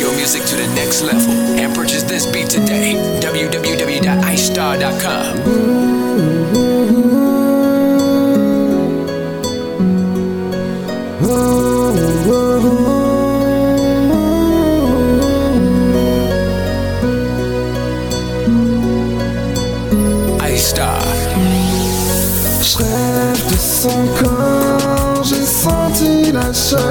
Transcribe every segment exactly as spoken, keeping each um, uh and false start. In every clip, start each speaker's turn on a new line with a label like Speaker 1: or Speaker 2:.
Speaker 1: your music to the next level and purchase this beat today. w w w dot ice star dot com. Ice Star.
Speaker 2: Je rêve de son corps, j'ai senti la chaleur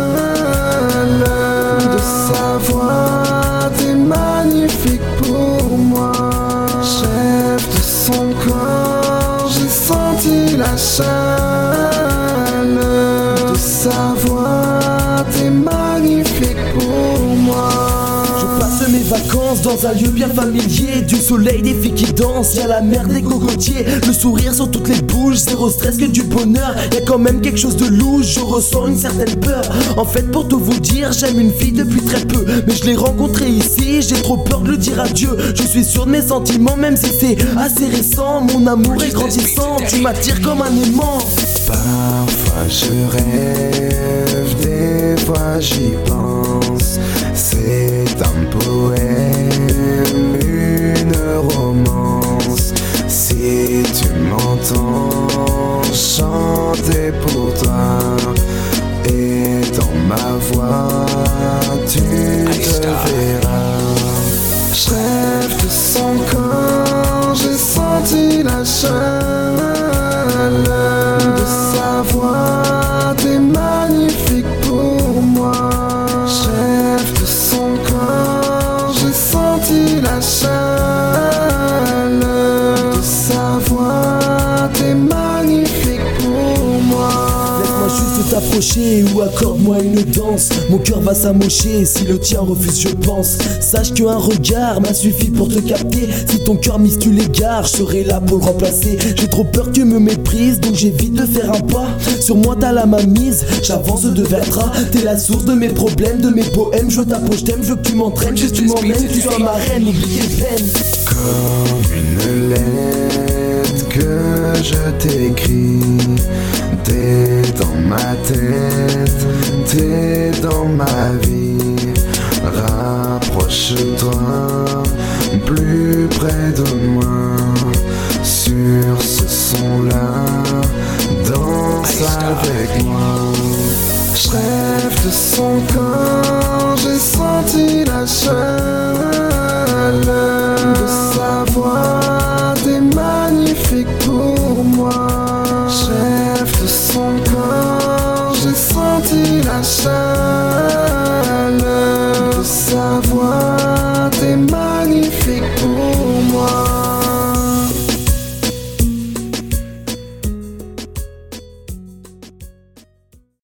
Speaker 2: de sa voix, t'es magnifique pour moi. Je rêve de son corps, j'ai senti la chaleur de sa voix, t'es magnifique pour moi.
Speaker 3: Je passe mes vacances dans un lieu bien familier, du soleil, des filles qui dansent, y'a la mer, des cocotiers, le sourire sur toutes les bouches, zéro stress que du bonheur. Y'a quand même quelque chose de louche, je ressens une certaine peur. En fait, pour tout vous dire, j'aime une fille depuis très peu, mais je l'ai rencontrée ici, j'ai trop peur de lui dire adieu. Je suis sûr de mes sentiments, même si c'est assez récent. Mon amour est grandissant, tu m'attires comme un aimant.
Speaker 2: Parfois je rêve, des fois j'y pense. C'est un poème, une romance. Si tu m'entends chanter pour toi, et dans ma voix tu te verras. Je rêve de son corps, j'ai senti la chaleur de sa voix, t'es magnifique pour moi. Je rêve de son corps, j'ai senti la chaleur de sa voix, t'es magnifique pour moi.
Speaker 3: Laisse-moi juste t'approcher ou accorde-moi une danse. Mon cœur va s'amocher si le tien refuse, je pense. Sache qu'un regard m'a suffi pour te capter. Si ton cœur mise tu l'égares, je serai là pour le remplacer. J'ai trop peur que tu me méprises, donc j'évite de faire un pas. Sur moi t'as la main mise, j'avance de vertra. T'es la source de mes problèmes, de mes poèmes. Je t'approche, je t'aime, je veux que tu m'entraînes. Je veux que tu m'emmènes, tu sois ma reine, oublie tes peines.
Speaker 2: Comme une lettre que je t'écris, t'es dans ma tête, t'es dans ma vie. Rapproche-toi plus près de moi. Sur ce son-là, danse avec moi. Je rêve de son corps, j'ai senti la chaleur de sa voix, t'es magnifique pour moi. Je rêve de son corps, j'ai senti la chaleur de sa voix.